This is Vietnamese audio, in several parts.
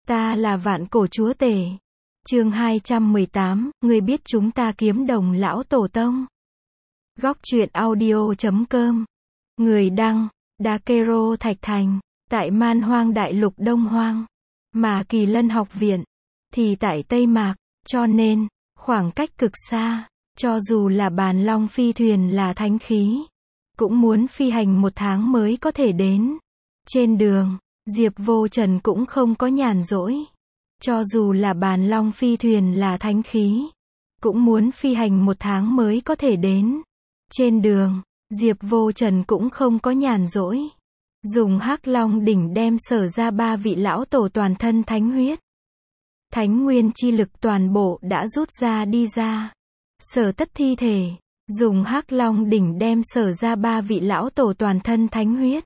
Ta là vạn cổ chúa tể. Chương 218, ngươi biết chúng ta kiếm đồng lão tổ tông. Góc truyện audio.com. Người đăng, Dakero Thạch Thành, tại Man Hoang Đại Lục Đông Hoang. Mà Kỳ Lân học viện, thì tại Tây Mạc, cho nên, khoảng cách cực xa, cho dù là Bàn Long phi thuyền là thánh khí, cũng muốn phi hành 1 tháng mới có thể đến. Trên đường, Diệp Vô Trần cũng không có nhàn rỗi. Cho dù là Bàn Long phi thuyền là thánh khí, cũng muốn phi hành 1 tháng mới có thể đến. Trên đường, Diệp Vô Trần cũng không có nhàn rỗi. Dùng Hắc Long đỉnh đem sở ra 3 vị lão tổ toàn thân thánh huyết, thánh nguyên chi lực toàn bộ đã rút ra đi ra. Sở tất thi thể, dùng Hắc Long đỉnh đem sở ra 3 vị lão tổ toàn thân thánh huyết,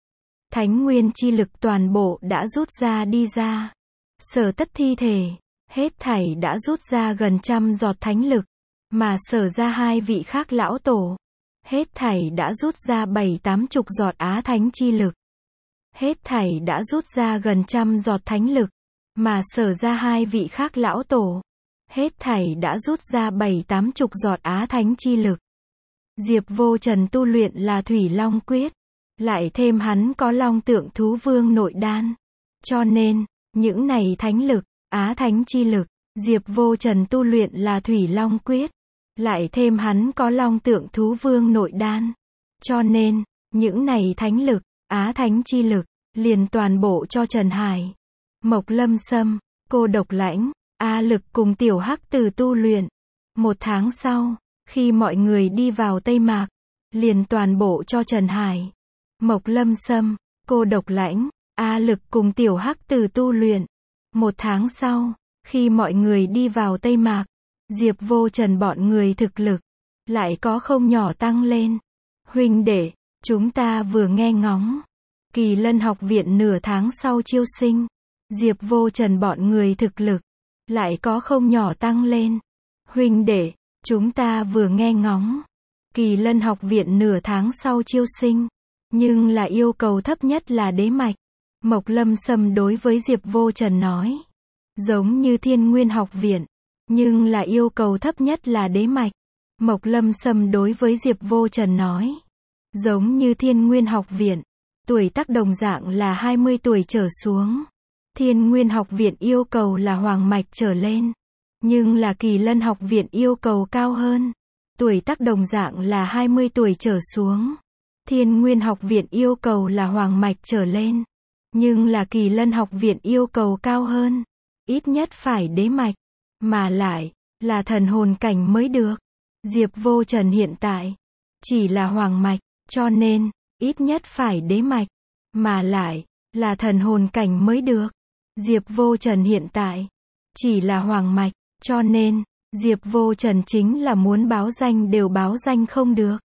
thánh nguyên chi lực toàn bộ đã rút ra đi ra. Sở tất thi thể, hết thảy đã rút ra gần 100 giọt thánh lực, mà sở ra 2 vị khác lão tổ, hết thảy đã rút ra 7-80 giọt á thánh chi lực. Hết thảy đã rút ra gần 100 giọt thánh lực, mà sở ra 2 vị khác lão tổ, hết thảy đã rút ra 7-80 giọt á thánh chi lực. Diệp Vô Trần tu luyện là Thủy Long Quyết, lại thêm hắn có Long Tượng Thú Vương nội đan. Cho nên, những này thánh lực, á thánh chi lực, Diệp Vô Trần tu luyện là Thủy Long Quyết, lại thêm hắn có Long Tượng Thú Vương nội đan. Cho nên, những này thánh lực, á thánh chi lực, liền toàn bộ cho Trần Hải, Mộc Lâm Sâm, Cô Độc Lãnh, A Lực cùng Tiểu Hắc Từ tu luyện. 1 tháng sau, khi mọi người đi vào Tây Mạc, liền toàn bộ cho Trần Hải, Mộc Lâm Sâm, Cô Độc Lãnh, A Lực cùng Tiểu Hắc Từ tu luyện. 1 tháng sau, khi mọi người đi vào Tây Mạc, Diệp Vô Trần bọn người thực lực lại có không nhỏ tăng lên. Huynh đệ, chúng ta vừa nghe ngóng Kỳ Lân học viện nửa tháng sau chiêu sinh, Diệp Vô Trần bọn người thực lực lại có không nhỏ tăng lên. Huynh đệ, chúng ta vừa nghe ngóng Kỳ Lân học viện nửa tháng sau chiêu sinh, nhưng là yêu cầu thấp nhất là đế mạch. Mộc Lâm Sâm đối với Diệp Vô Trần nói, giống như Thiên Nguyên học viện, nhưng là yêu cầu thấp nhất là đế mạch. Mộc Lâm Sâm đối với Diệp Vô Trần nói, giống như Thiên Nguyên học viện, tuổi tác đồng dạng là 20 tuổi trở xuống. Thiên Nguyên học viện yêu cầu là hoàng mạch trở lên, nhưng là Kỳ Lân học viện yêu cầu cao hơn, tuổi tác đồng dạng là 20 tuổi trở xuống. Thiên Nguyên học viện yêu cầu là hoàng mạch trở lên, nhưng là Kỳ Lân học viện yêu cầu cao hơn, ít nhất phải đế mạch, mà lại là thần hồn cảnh mới được. Diệp Vô Trần hiện tại chỉ là hoàng mạch, cho nên ít nhất phải đế mạch, mà lại là thần hồn cảnh mới được. Diệp Vô Trần hiện tại chỉ là hoàng mạch, cho nên Diệp Vô Trần chính là muốn báo danh đều báo danh không được.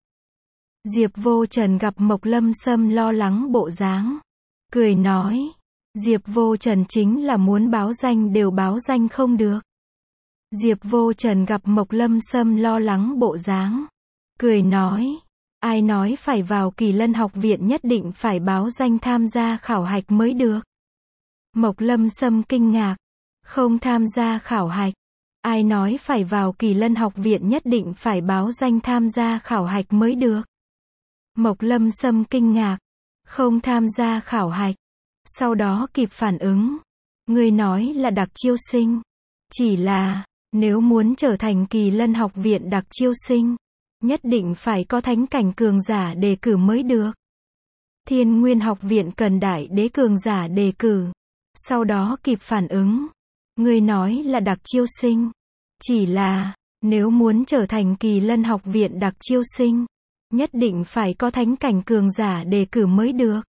Diệp Vô Trần gặp Mộc Lâm Sâm lo lắng bộ dáng, cười nói, Diệp Vô Trần chính là muốn báo danh đều báo danh không được. Diệp Vô Trần gặp Mộc Lâm Sâm lo lắng bộ dáng, cười nói, ai nói phải vào Kỳ Lân học viện nhất định phải báo danh tham gia khảo hạch mới được. Mộc Lâm Sâm kinh ngạc, không tham gia khảo hạch, ai nói phải vào Kỳ Lân học viện nhất định phải báo danh tham gia khảo hạch mới được. Mộc Lâm Sâm kinh ngạc, không tham gia khảo hạch, sau đó kịp phản ứng, ngươi nói là đặc chiêu sinh, chỉ là, nếu muốn trở thành Kỳ Lân học viện đặc chiêu sinh, nhất định phải có thánh cảnh cường giả đề cử mới được. Thiên Nguyên học viện cần đại đế cường giả đề cử, sau đó kịp phản ứng, ngươi nói là đặc chiêu sinh, chỉ là, nếu muốn trở thành Kỳ Lân học viện đặc chiêu sinh, nhất định phải có thánh cảnh cường giả đề cử mới được.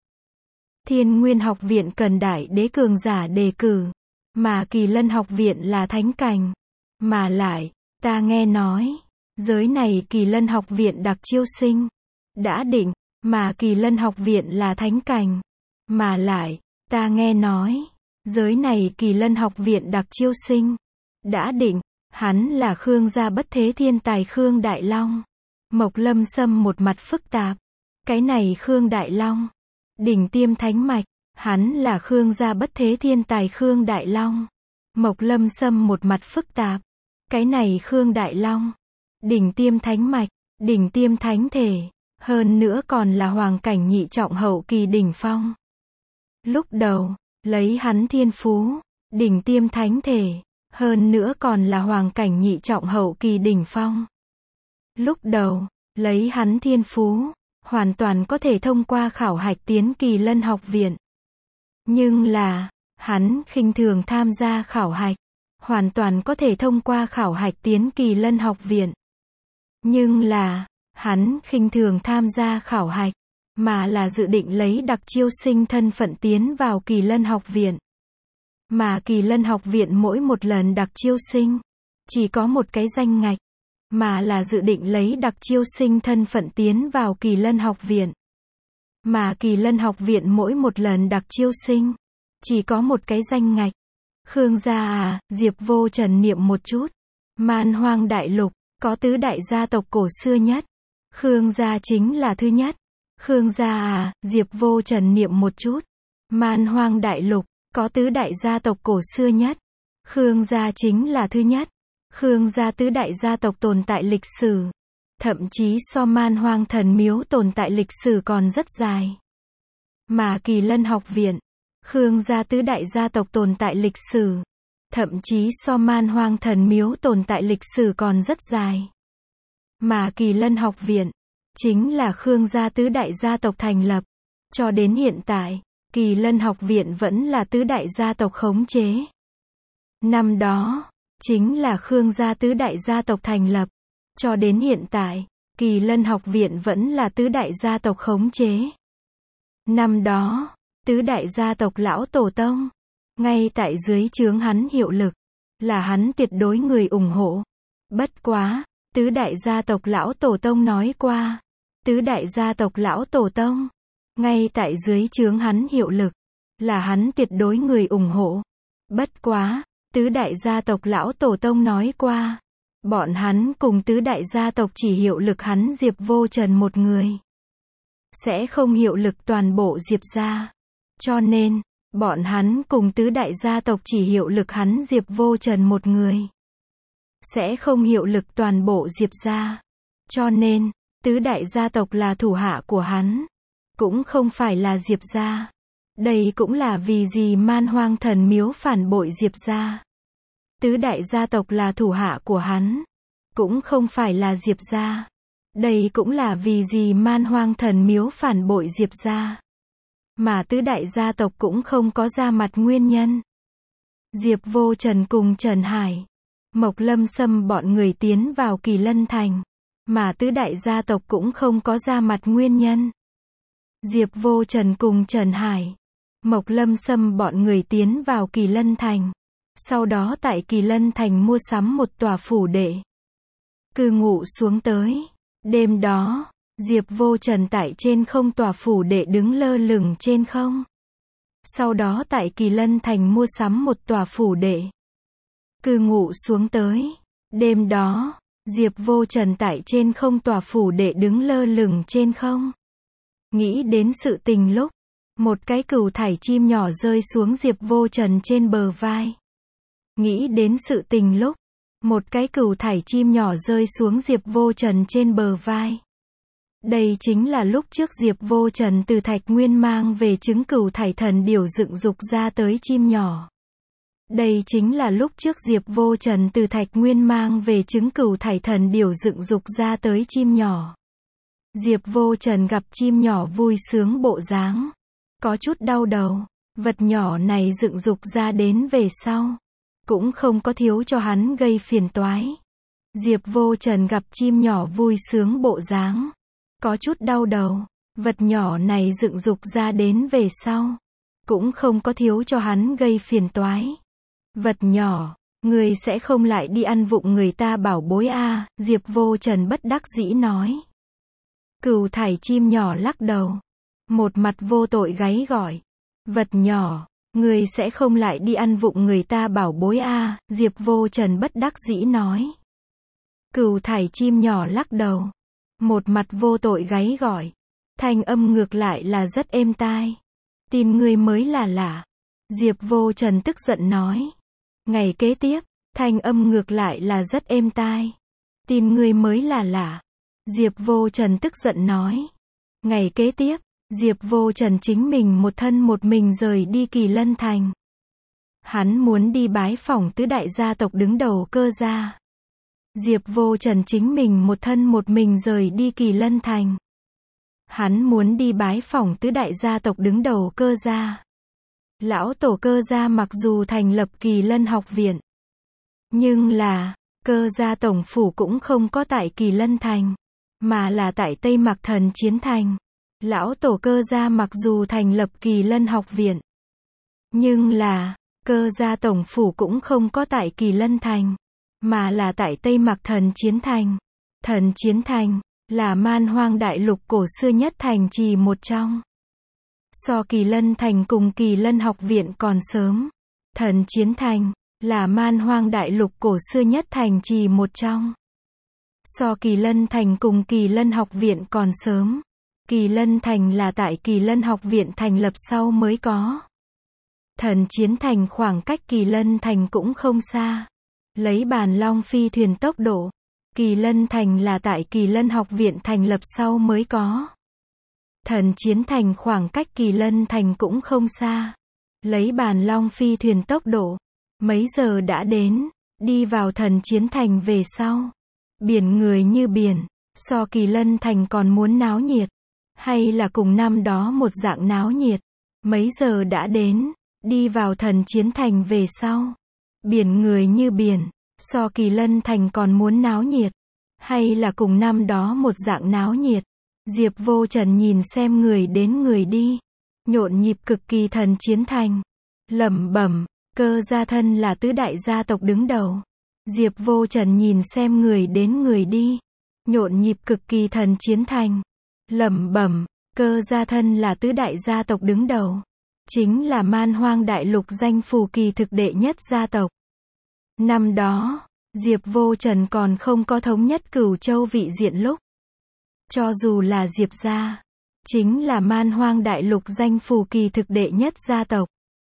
Thiên Nguyên học viện cần đại đế cường giả đề cử, mà Kỳ Lân học viện là thánh cảnh. Mà lại, ta nghe nói, giới này Kỳ Lân học viện đặc chiêu sinh đã định, mà Kỳ Lân học viện là thánh cảnh. Mà lại, ta nghe nói, giới này Kỳ Lân học viện đặc chiêu sinh đã định, hắn là Khương gia bất thế thiên tài Khương Đại Long. Mộc Lâm Sâm một mặt phức tạp, cái này Khương Đại Long, đỉnh tiêm thánh mạch, Hắn là Khương gia bất thế thiên tài Khương Đại Long. Mộc Lâm Sâm một mặt phức tạp. Cái này Khương Đại Long. Đỉnh tiêm thánh mạch, đỉnh tiêm thánh thể. Hơn nữa còn là hoàng cảnh nhị trọng hậu kỳ đỉnh phong. Lúc đầu, lấy hắn thiên phú, đỉnh tiêm thánh thể. Hơn nữa còn là hoàng cảnh nhị trọng hậu kỳ đỉnh phong. Lúc đầu, lấy hắn thiên phú, hoàn toàn có thể thông qua khảo hạch tiến Kỳ Lân học viện. Nhưng là, hắn khinh thường tham gia khảo hạch, hoàn toàn có thể thông qua khảo hạch tiến Kỳ Lân học viện. Nhưng là, hắn khinh thường tham gia khảo hạch, mà là dự định lấy đặc chiêu sinh thân phận tiến vào Kỳ Lân học viện. Mà Kỳ Lân học viện mỗi một lần đặc chiêu sinh, chỉ có một cái danh ngạch, mà là dự định lấy đặc chiêu sinh thân phận tiến vào Kỳ Lân học viện. Mà Kỳ Lân học viện mỗi một lần đặc chiêu sinh, chỉ có một cái danh ngạch. Khương gia à, Diệp Vô Trần niệm một chút. Man Hoang đại lục, có tứ đại gia tộc cổ xưa nhất. Khương gia chính là thứ nhất. Khương gia à, Diệp Vô Trần niệm một chút. Man Hoang đại lục, có tứ đại gia tộc cổ xưa nhất. Khương gia chính là thứ nhất. Khương gia tứ đại gia tộc tồn tại lịch sử. Thậm chí so Man Hoang thần miếu tồn tại lịch sử còn rất dài. Mà Kỳ Lân học viện, Khương gia tứ đại gia tộc tồn tại lịch sử. Thậm chí so Man Hoang thần miếu tồn tại lịch sử còn rất dài. Mà Kỳ Lân học viện, chính là Khương gia tứ đại gia tộc thành lập. Cho đến hiện tại, Kỳ Lân học viện vẫn là tứ đại gia tộc khống chế. Năm đó, chính là Khương gia tứ đại gia tộc thành lập. Cho đến hiện tại, Kỳ Lân học viện vẫn là tứ đại gia tộc khống chế. Năm đó, tứ đại gia tộc lão tổ tông, ngay tại dưới trướng hắn hiệu lực, là hắn tuyệt đối người ủng hộ. Bất quá, tứ đại gia tộc lão tổ tông nói qua, tứ đại gia tộc lão tổ tông, ngay tại dưới trướng hắn hiệu lực, là hắn tuyệt đối người ủng hộ. Bất quá, tứ đại gia tộc lão tổ tông nói qua, bọn hắn cùng tứ đại gia tộc chỉ hiệu lực hắn Diệp Vô Trần một người. Sẽ không hiệu lực toàn bộ Diệp gia. Cho nên, bọn hắn cùng tứ đại gia tộc chỉ hiệu lực hắn Diệp Vô Trần một người. Sẽ không hiệu lực toàn bộ Diệp gia. Cho nên, tứ đại gia tộc là thủ hạ của hắn. Cũng không phải là Diệp gia. Đây cũng là vì gì Man Hoang thần miếu phản bội Diệp gia. Tứ đại gia tộc là thủ hạ của hắn. Cũng không phải là Diệp gia. Đây cũng là vì gì Man Hoang thần miếu phản bội Diệp gia. Mà tứ đại gia tộc cũng không có ra mặt nguyên nhân. Diệp Vô Trần cùng Trần Hải, Mộc Lâm Sâm bọn người tiến vào Kỳ Lân thành. Mà tứ đại gia tộc cũng không có ra mặt nguyên nhân. Diệp Vô Trần cùng Trần Hải, Mộc Lâm Sâm bọn người tiến vào Kỳ Lân thành. Sau đó tại Kỳ Lân thành mua sắm một tòa phủ đệ. Cư ngụ xuống tới. Đêm đó, Diệp Vô Trần tại trên không tòa phủ đệ đứng lơ lửng trên không. Sau đó tại Kỳ Lân thành mua sắm một tòa phủ đệ. Cư ngụ xuống tới. Đêm đó, Diệp Vô Trần tại trên không tòa phủ đệ đứng lơ lửng trên không. Nghĩ đến sự tình lúc, một cái cừu thải chim nhỏ rơi xuống Diệp Vô Trần trên bờ vai. Nghĩ đến sự tình lúc, một cái cừu thải chim nhỏ rơi xuống Diệp Vô Trần trên bờ vai. Đây chính là lúc trước Diệp Vô Trần từ Thạch Nguyên mang về trứng cừu thải thần điểu dựng dục ra tới chim nhỏ. Đây chính là lúc trước Diệp Vô Trần từ Thạch Nguyên mang về trứng cừu thải thần điểu dựng dục ra tới chim nhỏ. Diệp Vô Trần gặp chim nhỏ vui sướng bộ dáng, có chút đau đầu. Vật nhỏ này dựng dục ra đến về sau, cũng không có thiếu cho hắn gây phiền toái. Diệp Vô Trần gặp chim nhỏ vui sướng bộ dáng, có chút đau đầu. Vật nhỏ này dựng dục ra đến về sau, cũng không có thiếu cho hắn gây phiền toái. Vật nhỏ, người sẽ không lại đi ăn vụng người ta bảo bối a, Diệp Vô Trần bất đắc dĩ nói. Cừu thải chim nhỏ lắc đầu, một mặt vô tội gáy gọi. Vật nhỏ, người sẽ không lại đi ăn vụng người ta bảo bối a, Diệp Vô Trần bất đắc dĩ nói. Cừu thải chim nhỏ lắc đầu, một mặt vô tội gáy gọi. Thanh âm ngược lại là rất êm tai. Tin ngươi mới là lạ. Diệp Vô Trần tức giận nói. Ngày kế tiếp, thanh âm ngược lại là rất êm tai. Tin ngươi mới là lạ. Diệp Vô Trần tức giận nói. Ngày kế tiếp, Diệp Vô Trần chính mình một thân một mình rời đi Kỳ Lân Thành. Hắn muốn đi bái phỏng tứ đại gia tộc đứng đầu Cơ gia. Diệp Vô Trần chính mình một thân một mình rời đi Kỳ Lân Thành. Hắn muốn đi bái phỏng tứ đại gia tộc đứng đầu Cơ gia. Lão tổ Cơ gia mặc dù thành lập Kỳ Lân học viện, nhưng là, Cơ gia tổng phủ cũng không có tại Kỳ Lân Thành, mà là tại Tây Mạc Thần Chiến Thành. Lão tổ Cơ gia mặc dù thành lập Kỳ Lân học viện, nhưng là, Cơ gia tổng phủ cũng không có tại Kỳ Lân Thành, mà là tại Tây Mạc Thần Chiến Thành. Thần Chiến Thành là Man Hoang đại lục cổ xưa nhất thành trì một trong. So Kỳ Lân Thành cùng Kỳ Lân học viện còn sớm. Thần Chiến Thành là Man Hoang đại lục cổ xưa nhất thành trì một trong. So Kỳ Lân Thành cùng Kỳ Lân học viện còn sớm. Kỳ Lân Thành là tại Kỳ Lân học viện thành lập sau mới có. Thần Chiến Thành khoảng cách Kỳ Lân Thành cũng không xa. Lấy Bàn Long phi thuyền tốc độ, Kỳ Lân Thành là tại Kỳ Lân học viện thành lập sau mới có. Thần Chiến Thành khoảng cách Kỳ Lân Thành cũng không xa. Lấy Bàn Long phi thuyền tốc độ, mấy giờ đã đến. Đi vào Thần Chiến Thành về sau, biển người như biển, so Kỳ Lân Thành còn muốn náo nhiệt, hay là cùng năm đó một dạng náo nhiệt. Mấy giờ đã đến. Đi vào Thần Chiến Thành về sau, biển người như biển, so Kỳ Lân Thành còn muốn náo nhiệt, hay là cùng năm đó một dạng náo nhiệt. Diệp Vô Trần nhìn xem người đến người đi, nhộn nhịp cực kỳ Thần Chiến Thành, lẩm bẩm, Cơ gia thân là tứ đại gia tộc đứng đầu. Diệp Vô Trần nhìn xem người đến người đi, nhộn nhịp cực kỳ Thần Chiến Thành, lẩm bẩm, Cơ gia thân là tứ đại gia tộc đứng đầu. Chính là Man Hoang đại lục danh phủ kỳ thực đệ nhất gia tộc. Năm đó, Diệp Vô Trần còn không có thống nhất Cửu Châu vị diện lúc. Cho dù là Diệp gia, chính là Man Hoang đại lục danh phủ kỳ thực đệ nhất gia tộc.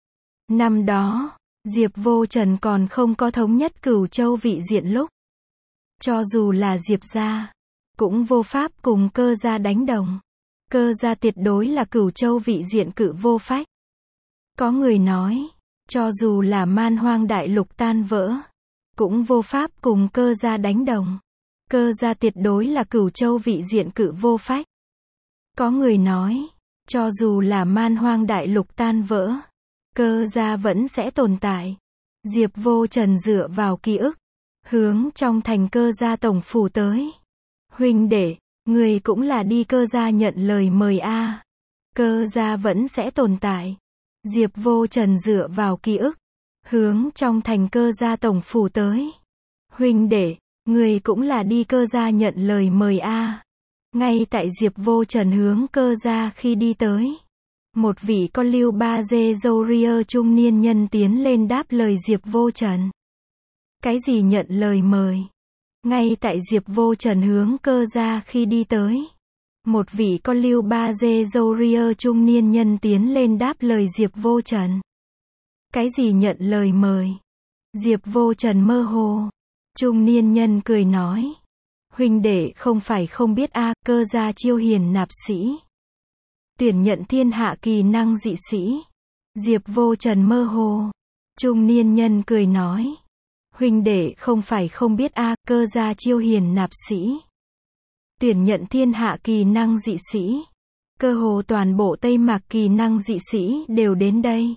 Năm đó, Diệp Vô Trần còn không có thống nhất Cửu Châu vị diện lúc. Cho dù là Diệp gia, cũng vô pháp cùng Cơ gia đánh đồng. Cơ gia tuyệt đối là Cửu Châu vị diện cự vô phách. Có người nói, cho dù là Man Hoang đại lục tan vỡ, cũng vô pháp cùng Cơ gia đánh đồng. Cơ gia tuyệt đối là Cửu Châu vị diện cự vô phách. Có người nói, cho dù là Man Hoang đại lục tan vỡ, Cơ gia vẫn sẽ tồn tại. Diệp Vô Trần dựa vào ký ức, hướng trong thành Cơ gia tổng phủ tới. Huynh đệ, người cũng là đi Cơ gia nhận lời mời a. Cơ gia vẫn sẽ tồn tại. Diệp Vô Trần dựa vào ký ức, hướng trong thành Cơ gia tổng phủ tới. Huynh đệ, người cũng là đi Cơ gia nhận lời mời a. Ngay tại Diệp Vô Trần hướng Cơ gia khi đi tới, một vị con lưu ba dê râu ria trung niên nhân tiến lên đáp lời Diệp Vô Trần. Cái gì nhận lời mời? Ngay tại Diệp Vô Trần hướng Cơ gia khi đi tới, một vị con lưu ba dê râu ria trung niên nhân tiến lên đáp lời Diệp Vô Trần. Cái gì nhận lời mời? Diệp Vô Trần mơ hồ. Trung niên nhân cười nói. Huynh đệ không phải không biết a, Cơ gia chiêu hiền nạp sĩ. Tuyển nhận thiên hạ kỳ năng dị sĩ. Diệp Vô Trần mơ hồ. Trung niên nhân cười nói. Huynh đệ không phải không biết a, Cơ gia chiêu hiền nạp sĩ. Tuyển nhận thiên hạ kỳ năng dị sĩ. Cơ hồ toàn bộ Tây Mạc kỳ năng dị sĩ đều đến đây.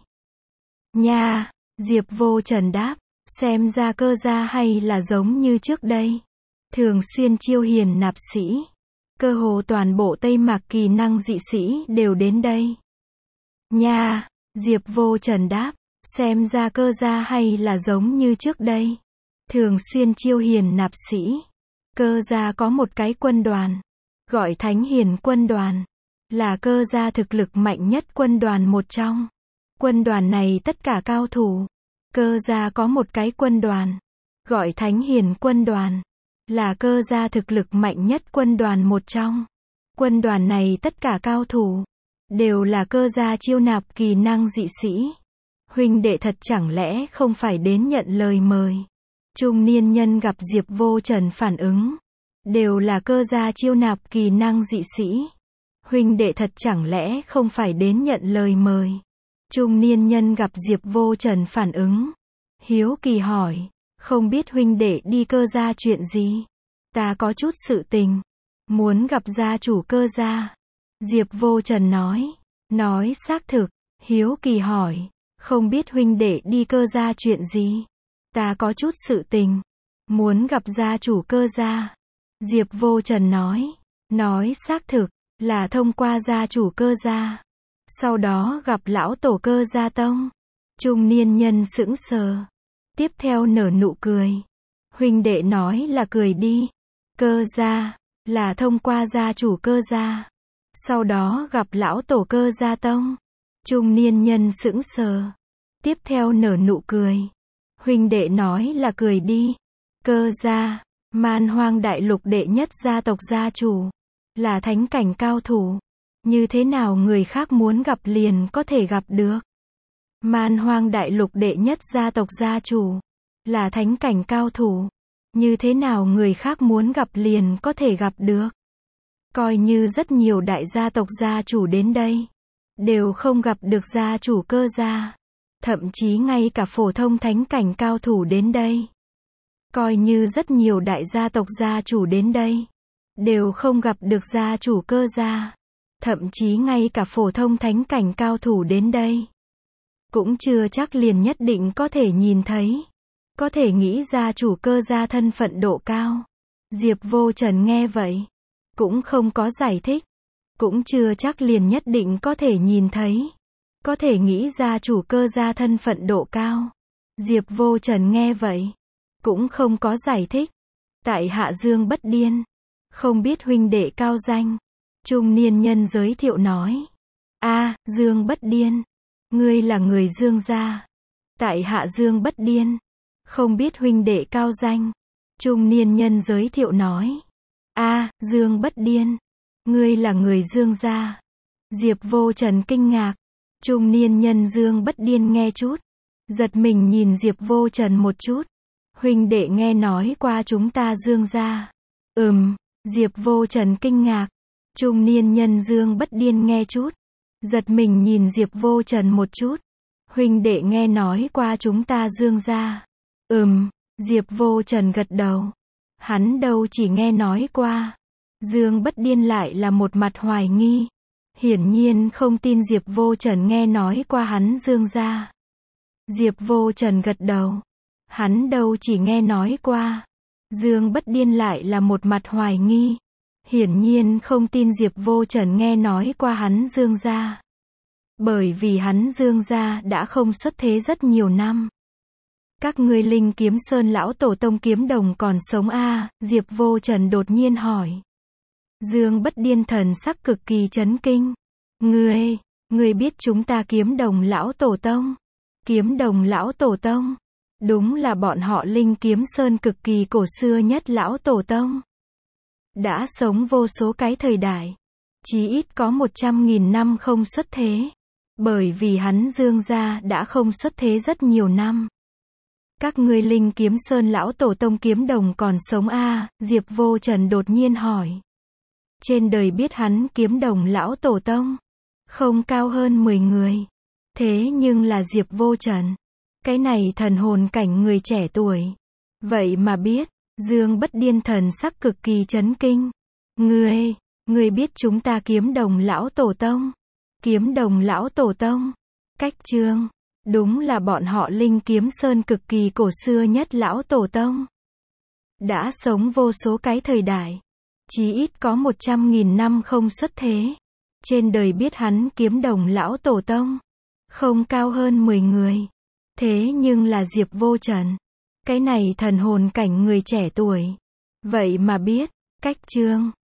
Nha, Diệp Vô Trần đáp, xem ra Cơ gia hay là giống như trước đây. Thường xuyên chiêu hiền nạp sĩ. Cơ hồ toàn bộ Tây Mạc kỳ năng dị sĩ đều đến đây. Nha, Diệp Vô Trần đáp, xem ra Cơ gia hay là giống như trước đây. Thường xuyên chiêu hiền nạp sĩ. Cơ gia có một cái quân đoàn, gọi Thánh Hiền quân đoàn, là Cơ gia thực lực mạnh nhất quân đoàn một trong. Quân đoàn này tất cả cao thủ. Cơ gia có một cái quân đoàn, gọi Thánh Hiền quân đoàn, là Cơ gia thực lực mạnh nhất quân đoàn một trong. Quân đoàn này tất cả cao thủ. Đều là cơ gia chiêu nạp kỳ năng dị sĩ. Huynh đệ thật chẳng lẽ không phải đến nhận lời mời. Trung niên nhân gặp Diệp Vô Trần phản ứng. Đều là cơ gia chiêu nạp kỳ năng dị sĩ. Huynh đệ thật chẳng lẽ không phải đến nhận lời mời. Trung niên nhân gặp Diệp Vô Trần phản ứng. Hiếu kỳ hỏi. Không biết huynh đệ đi cơ gia chuyện gì? Ta có chút sự tình. Muốn gặp gia chủ cơ gia. Diệp Vô Trần nói. Nói xác thực. Hiếu kỳ hỏi. Không biết huynh đệ đi cơ gia chuyện gì? Ta có chút sự tình. Muốn gặp gia chủ cơ gia. Diệp Vô Trần nói. Nói xác thực. Là thông qua gia chủ cơ gia. Sau đó gặp lão tổ cơ gia tông. Trung niên nhân sững sờ. Tiếp theo nở nụ cười. Huynh đệ nói là cười đi. Cơ gia. Là thông qua gia chủ cơ gia. Sau đó gặp lão tổ cơ gia tông. Trung niên nhân sững sờ. Tiếp theo nở nụ cười. Huynh đệ nói là cười đi. Cơ gia. Man Hoang đại lục đệ nhất gia tộc gia chủ. Là thánh cảnh cao thủ. Như thế nào người khác muốn gặp liền có thể gặp được. Man Hoang đại lục đệ nhất gia tộc gia chủ. Là thánh cảnh cao thủ. Như thế nào người khác muốn gặp liền có thể gặp được. Coi như rất nhiều đại gia tộc gia chủ đến đây. Đều không gặp được gia chủ cơ gia. Thậm chí ngay cả phổ thông thánh cảnh cao thủ đến đây. Coi như rất nhiều đại gia tộc gia chủ đến đây. Đều không gặp được gia chủ cơ gia. Thậm chí ngay cả phổ thông thánh cảnh cao thủ đến đây. Cũng chưa chắc liền nhất định có thể nhìn thấy. Có thể nghĩ gia chủ cơ gia thân phận độ cao. Diệp Vô Trần nghe vậy. Cũng không có giải thích. Cũng chưa chắc liền nhất định có thể nhìn thấy. Có thể nghĩ gia chủ cơ gia thân phận độ cao. Diệp Vô Trần nghe vậy. Cũng không có giải thích. Tại hạ Dương Bất Điên. Không biết huynh đệ cao danh. Trung niên nhân giới thiệu nói. A, Dương Bất Điên. Ngươi là người Dương gia. Tại hạ Dương Bất Điên. Không biết huynh đệ cao danh. Trung niên nhân giới thiệu nói. A, Dương Bất Điên. Ngươi là người Dương gia. Diệp Vô Trần kinh ngạc. Trung niên nhân Dương Bất Điên nghe chút. Giật mình nhìn Diệp Vô Trần một chút. Huynh đệ nghe nói qua chúng ta Dương gia. Diệp Vô Trần kinh ngạc. Trung niên nhân Dương Bất Điên nghe chút. Giật mình nhìn Diệp Vô Trần một chút. Huynh đệ nghe nói qua chúng ta Dương gia. Diệp Vô Trần gật đầu. Hắn đâu chỉ nghe nói qua. Dương Bất Điên lại là một mặt hoài nghi. Hiển nhiên không tin Diệp Vô Trần nghe nói qua hắn Dương gia. Diệp Vô Trần gật đầu. Hắn đâu chỉ nghe nói qua. Dương Bất Điên lại là một mặt hoài nghi. Hiển nhiên không tin Diệp Vô Trần nghe nói qua hắn Dương gia. Bởi vì hắn Dương gia đã không xuất thế rất nhiều năm. Các ngươi Linh Kiếm Sơn lão tổ tông kiếm đồng còn sống a? Diệp Vô Trần đột nhiên hỏi. Dương Bất Điên thần sắc cực kỳ chấn kinh. Ngươi biết chúng ta kiếm đồng lão tổ tông? Kiếm đồng lão tổ tông? Đúng là bọn họ Linh Kiếm Sơn cực kỳ cổ xưa nhất lão tổ tông. Đã sống vô số cái thời đại. Chí ít có 100.000 năm không xuất thế. Bởi vì hắn Dương gia đã không xuất thế rất nhiều năm. Các ngươi Linh Kiếm Sơn lão tổ tông kiếm đồng còn sống a? Diệp Vô Trần đột nhiên hỏi. Trên đời biết hắn kiếm đồng lão tổ tông. Không cao hơn 10 người. Thế nhưng là Diệp Vô Trần. Cái này thần hồn cảnh người trẻ tuổi. Vậy mà biết. Dương Bất Điên thần sắc cực kỳ chấn kinh. Ngươi biết chúng ta kiếm đồng lão tổ tông. Kiếm đồng lão tổ tông. Cách chương. Đúng là bọn họ Linh Kiếm Sơn cực kỳ cổ xưa nhất lão tổ tông. Đã sống vô số cái thời đại. Chí ít có 100.000 năm không xuất thế. Trên đời biết hắn kiếm đồng lão tổ tông. Không cao hơn 10 người. Thế nhưng là Diệp Vô Trần. Cái này thần hồn cảnh người trẻ tuổi. Vậy mà biết. Cách chương.